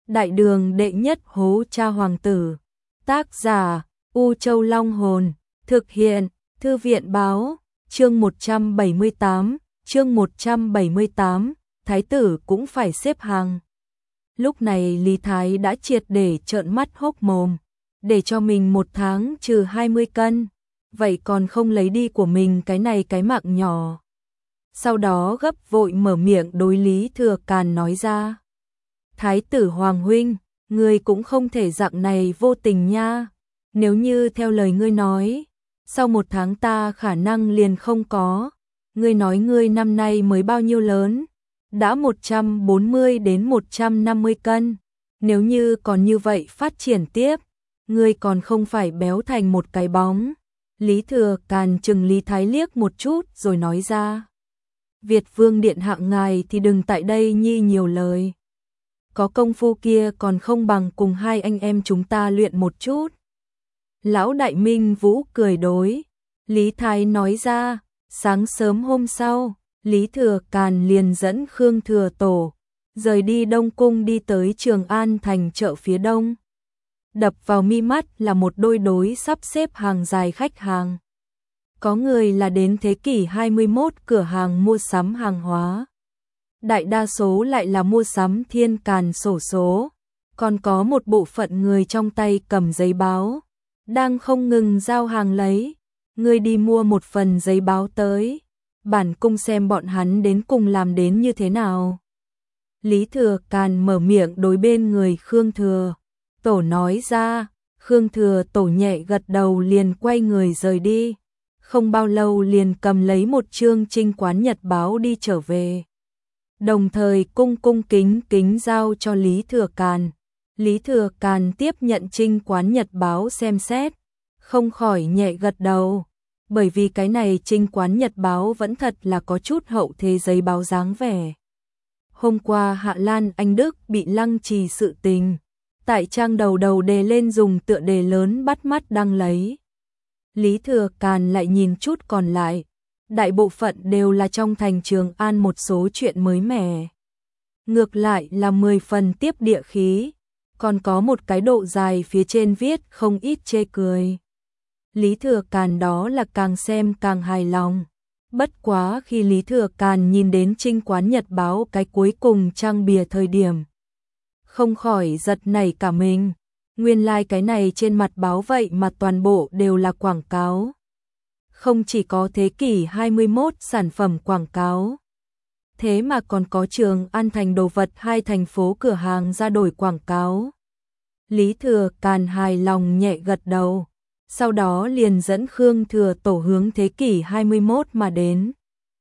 Đại đường đệ nhất hố cha hoàng tử. Tác giả U Châu Long Hồn. Thực hiện Thư viện Báo. Chương 178. Thái tử cũng phải xếp hàng. Lúc này Lý Thái đã triệt để trợn mắt hốc mồm. Để cho mình 1 tháng trừ 20 cân. Vậy còn không lấy đi của mình cái này cái mạng nhỏ. Sau đó gấp vội mở miệng đối Lý Thừa Càn nói ra. Thái tử Hoàng huynh, ngươi cũng không thể dạng này vô tình nha. Nếu như theo lời ngươi nói, sau 1 tháng ta khả năng liền không có. Ngươi nói ngươi năm nay mới bao nhiêu lớn? Đã 140 đến 150 cân. Nếu như còn như vậy phát triển tiếp, ngươi còn không phải béo thành một cái bóng. Lý Thừa Càn chừng Lý Thái liếc một chút rồi nói ra. Việt Vương điện hạ ngài thì đừng tại đây nhi nhiều lời. Có công phu kia còn không bằng cùng hai anh em chúng ta luyện một chút. Lão Đại Minh Vũ cười đối. Lý Thái nói ra, sáng sớm hôm sau, Lý Thừa Càn liền dẫn Khương Thừa Tổ, rời đi Đông Cung đi tới Trường An thành chợ phía đông. Đập vào mi mắt là một đôi đối sắp xếp hàng dài khách hàng. Có người là đến thế kỷ 21 cửa hàng mua sắm hàng hóa. Đại đa số lại là mua sắm thiên càn xổ số. Còn có một bộ phận người trong tay cầm giấy báo, đang không ngừng giao hàng lấy. Người đi mua một phần giấy báo tới. Bản cung xem bọn hắn đến cùng làm đến như thế nào. Lý Thừa Càn mở miệng đối bên người Khương Thừa Tổ nói ra. Khương Thừa Tổ nhẹ gật đầu liền quay người rời đi. Không bao lâu liền cầm lấy một chương Trinh Quán Nhật báo đi trở về. Đồng thời cung kính giao cho Lý Thừa Càn. Lý Thừa Càn tiếp nhận Trinh Quán Nhật báo xem xét, không khỏi nhẹ gật đầu. Bởi vì cái này Trinh Quán Nhật báo vẫn thật là có chút hậu thế giấy báo dáng vẻ. Hôm qua Hạ Lan Anh Đức bị lăng trì sự tình, tại trang đầu đề lên dùng tựa đề lớn bắt mắt đăng lấy. Lý Thừa Càn lại nhìn chút còn lại, đại bộ phận đều là trong thành Trường An một số chuyện mới mẻ. Ngược lại là 10 phần tiếp địa khí, còn có một cái độ dài phía trên viết không ít chê cười. Lý Thừa Càn đó là càng xem càng hài lòng. Bất quá khi Lý Thừa Càn nhìn đến Trinh Quán Nhật báo cái cuối cùng trang bìa thời điểm, không khỏi giật nảy cả mình. Nguyên lai cái này trên mặt báo vậy mà toàn bộ đều là quảng cáo. Không chỉ có thế kỷ 21 sản phẩm quảng cáo, thế mà còn có Trường An thành đồ vật 2 thành phố cửa hàng ra đổi quảng cáo. Lý Thừa Càn hài lòng nhẹ gật đầu, sau đó liền dẫn Khương Thừa Tổ hướng thế kỷ 21 mà đến.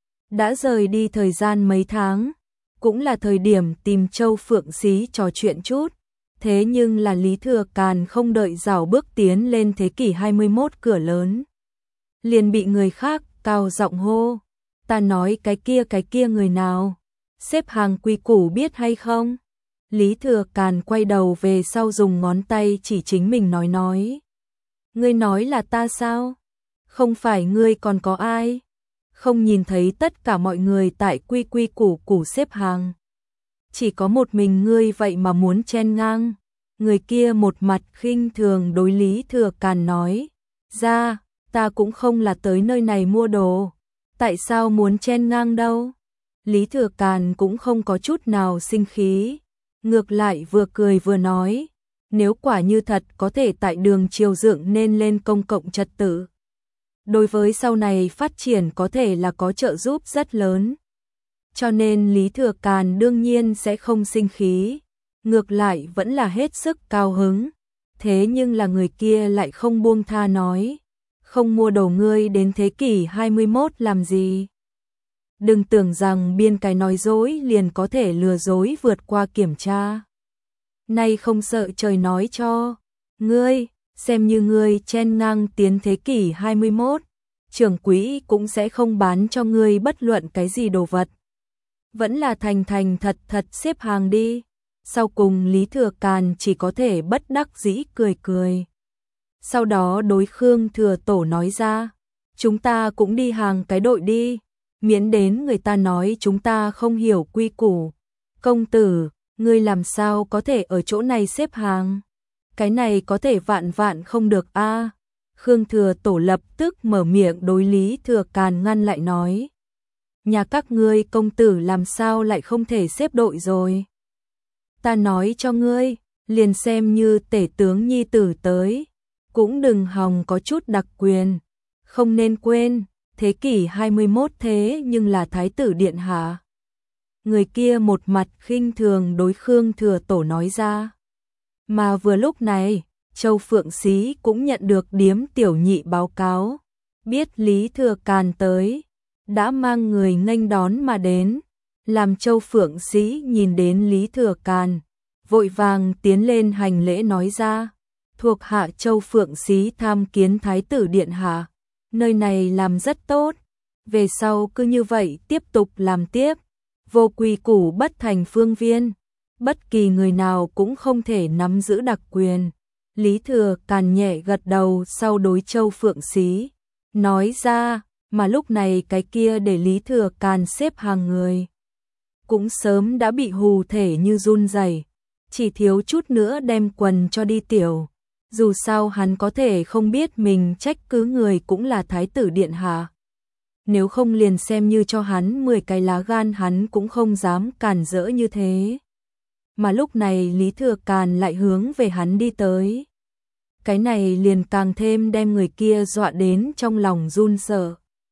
Đã rời đi thời gian mấy tháng, cũng là thời điểm tìm Châu Phượng Xí trò chuyện chút. Thế nhưng là Lý Thừa Càn không đợi rảo bước tiến lên thế kỷ 21 cửa lớn, liền bị người khác cao giọng hô. Ta nói cái kia người nào? Xếp hàng quy củ biết hay không? Lý Thừa Càn quay đầu về sau dùng ngón tay chỉ chính mình nói. Ngươi nói là ta sao? Không phải ngươi còn có ai? Không nhìn thấy tất cả mọi người tại quy củ xếp hàng. Chỉ có một mình ngươi vậy mà muốn chen ngang. Người kia một mặt khinh thường đối Lý Thừa Càn nói ra, ta cũng không là tới nơi này mua đồ. Tại sao muốn chen ngang đâu? Lý Thừa Càn cũng không có chút nào sinh khí. Ngược lại vừa cười vừa nói, nếu quả như thật có thể tại đường triều dựng nên lên công cộng trật tự, đối với sau này phát triển có thể là có trợ giúp rất lớn. Cho nên Lý Thừa Càn đương nhiên sẽ không sinh khí, ngược lại vẫn là hết sức cao hứng. Thế nhưng là người kia lại không buông tha nói, không mua đồ ngươi đến thế kỷ 21 làm gì? Đừng tưởng rằng biên cái nói dối liền có thể lừa dối vượt qua kiểm tra. Nay không sợ trời nói cho, ngươi, xem như ngươi chen ngang tiến thế kỷ 21, trưởng quỹ cũng sẽ không bán cho ngươi bất luận cái gì đồ vật. Vẫn là thành thật xếp hàng đi. Sau cùng Lý Thừa Càn chỉ có thể bất đắc dĩ cười. Sau đó đối Khương Thừa Tổ nói ra, chúng ta cũng đi hàng cái đội đi, miễn đến người ta nói chúng ta không hiểu quy củ. Công tử, ngươi làm sao có thể ở chỗ này xếp hàng? Cái này có thể vạn vạn không được a. Khương Thừa Tổ lập tức mở miệng đối Lý Thừa Càn ngăn lại nói. Nhà các ngươi công tử làm sao lại không thể xếp đội rồi? Ta nói cho ngươi, liền xem như tể tướng nhi tử tới, cũng đừng hòng có chút đặc quyền. Không nên quên, thế kỷ 21 thế nhưng là thái tử điện hạ. Người kia một mặt khinh thường đối Khương Thừa Tổ nói ra. Mà vừa lúc này, Châu Phượng Xí cũng nhận được điếm tiểu nhị báo cáo, biết Lý Thừa Càn tới, đã mang người nghênh đón mà đến, làm Châu Phượng Xí nhìn đến Lý Thừa Càn, vội vàng tiến lên hành lễ nói ra, thuộc hạ Châu Phượng Xí tham kiến thái tử điện hạ, nơi này làm rất tốt, về sau cứ như vậy tiếp tục làm tiếp, vô quy củ bất thành phương viên, bất kỳ người nào cũng không thể nắm giữ đặc quyền. Lý Thừa Càn nhẹ gật đầu sau đối Châu Phượng Xí, nói ra, mà lúc này cái kia để Lý Thừa Càn xếp hàng người. Cũng sớm đã bị hù thể như run rẩy, chỉ thiếu chút nữa đem quần cho đi tiểu. Dù sao hắn có thể không biết mình trách cứ người cũng là thái tử điện hạ. Nếu không liền xem như cho hắn 10 cái lá gan hắn cũng không dám cản rỡ như thế. Mà lúc này Lý Thừa Càn lại hướng về hắn đi tới. Cái này liền càng thêm đem người kia dọa đến trong lòng run sợ.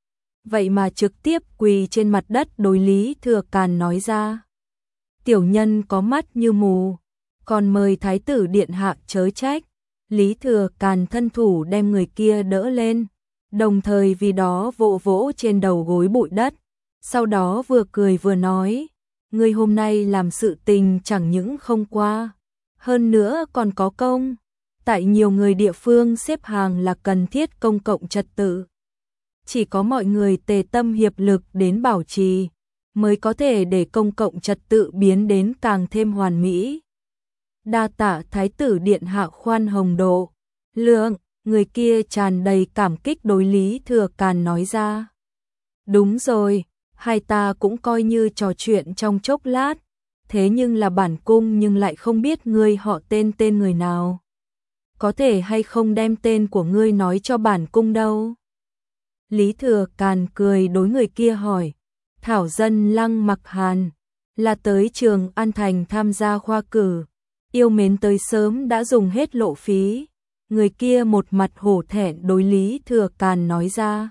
Vậy mà trực tiếp quỳ trên mặt đất đối Lý Thừa Càn nói ra. Tiểu nhân có mắt như mù, còn mời thái tử điện hạ chớ trách. Lý Thừa Càn thân thủ đem người kia đỡ lên, đồng thời vì đó vỗ vỗ trên đầu gối bụi đất. Sau đó vừa cười vừa nói, ngươi hôm nay làm sự tình chẳng những không qua, hơn nữa còn có công. Tại nhiều người địa phương xếp hàng là cần thiết công cộng trật tự. Chỉ có mọi người tề tâm hiệp lực đến bảo trì, mới có thể để công cộng trật tự biến đến càng thêm hoàn mỹ. Đa tạ thái tử điện hạ khoan hồng độ. Lượng, người kia tràn đầy cảm kích đối Lý Thừa Càn nói ra. Đúng rồi, hai ta cũng coi như trò chuyện trong chốc lát, thế nhưng là bản cung nhưng lại không biết ngươi họ tên người nào. Có thể hay không đem tên của ngươi nói cho bản cung đâu? Lý Thừa Càn cười đối người kia hỏi. Thảo dân Lăng Mặc Hàn, là tới trường An Thành tham gia khoa cử, yêu mến tới sớm đã dùng hết lộ phí. Người kia một mặt hổ thẹn đối Lý Thừa Càn nói ra.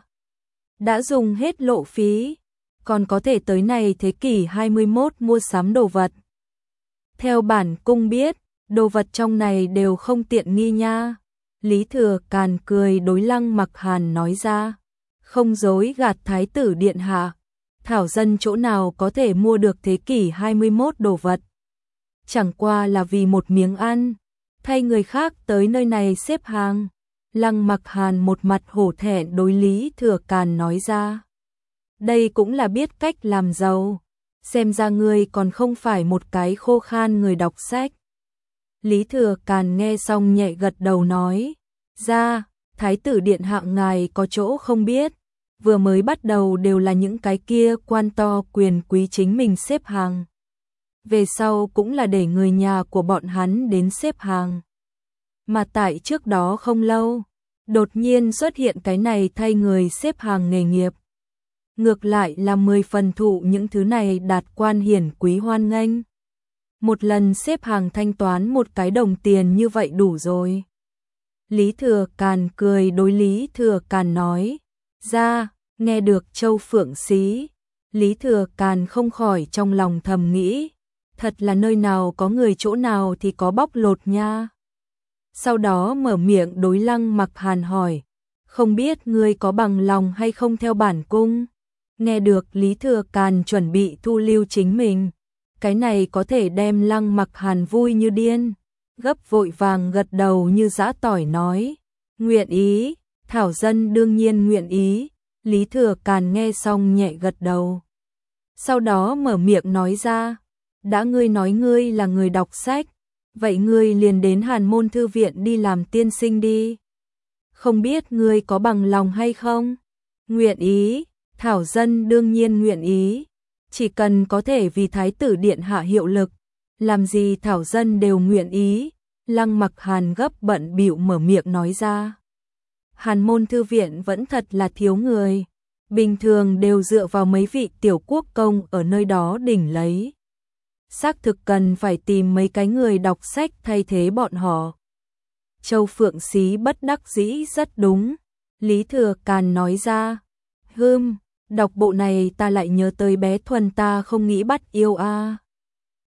Đã dùng hết lộ phí, còn có thể tới này thế kỷ 21 mua sắm đồ vật. Theo bản cung biết, đồ vật trong này đều không tiện nghi nha. Lý Thừa Càn cười đối Lăng Mặc Hàn nói ra. Không dối gạt thái tử điện hạ, thảo dân chỗ nào có thể mua được thế kỷ 21 đồ vật. Chẳng qua là vì một miếng ăn, thay người khác tới nơi này xếp hàng. Lăng Mặc Hàn một mặt hổ thẹn đối Lý Thừa Càn nói ra. Đây cũng là biết cách làm giàu, xem ra ngươi còn không phải một cái khô khan người đọc sách. Lý Thừa Càn nghe xong nhẹ gật đầu nói, ra, thái tử điện hạ ngài có chỗ không biết, vừa mới bắt đầu đều là những cái kia quan to quyền quý chính mình xếp hàng. Về sau cũng là để người nhà của bọn hắn đến xếp hàng. Mà tại trước đó không lâu, đột nhiên xuất hiện cái này thay người xếp hàng nghề nghiệp. Ngược lại là 10 phần thụ những thứ này đạt quan hiển quý hoan nghênh. Một lần xếp hàng thanh toán một cái đồng tiền như vậy đủ rồi. Lý Thừa Càn cười đối Lý Thừa Càn nói, ra, nghe được Châu Phượng Xí. Lý Thừa Càn không khỏi trong lòng thầm nghĩ, thật là nơi nào có người chỗ nào thì có bóc lột nha. Sau đó mở miệng đối Lăng Mặc Hàn hỏi, không biết ngươi có bằng lòng hay không theo bản cung. Nghe được Lý Thừa Càn chuẩn bị thu lưu chính mình, cái này có thể đem Lăng Mặc Hàn vui như điên, gấp vội vàng gật đầu như giã tỏi nói, nguyện ý, thảo dân đương nhiên nguyện ý. Lý Thừa Càn nghe xong nhẹ gật đầu. Sau đó mở miệng nói ra, đã ngươi nói ngươi là người đọc sách, vậy ngươi liền đến Hàn Môn Thư Viện đi làm tiên sinh đi. Không biết ngươi có bằng lòng hay không? Nguyện ý, thảo dân đương nhiên nguyện ý. Chỉ cần có thể vì thái tử điện hạ hiệu lực, làm gì thảo dân đều nguyện ý. Lăng Mặc Hàn gấp bận bịu mở miệng nói ra. Hàn môn thư viện vẫn thật là thiếu người, bình thường đều dựa vào mấy vị tiểu quốc công ở nơi đó đỉnh lấy. Xác thực cần phải tìm mấy cái người đọc sách thay thế bọn họ. Châu Phượng Xí bất đắc dĩ rất đúng. Lý Thừa Càn nói ra. Đọc bộ này ta lại nhớ tới bé Thuần ta không nghĩ bắt yêu a.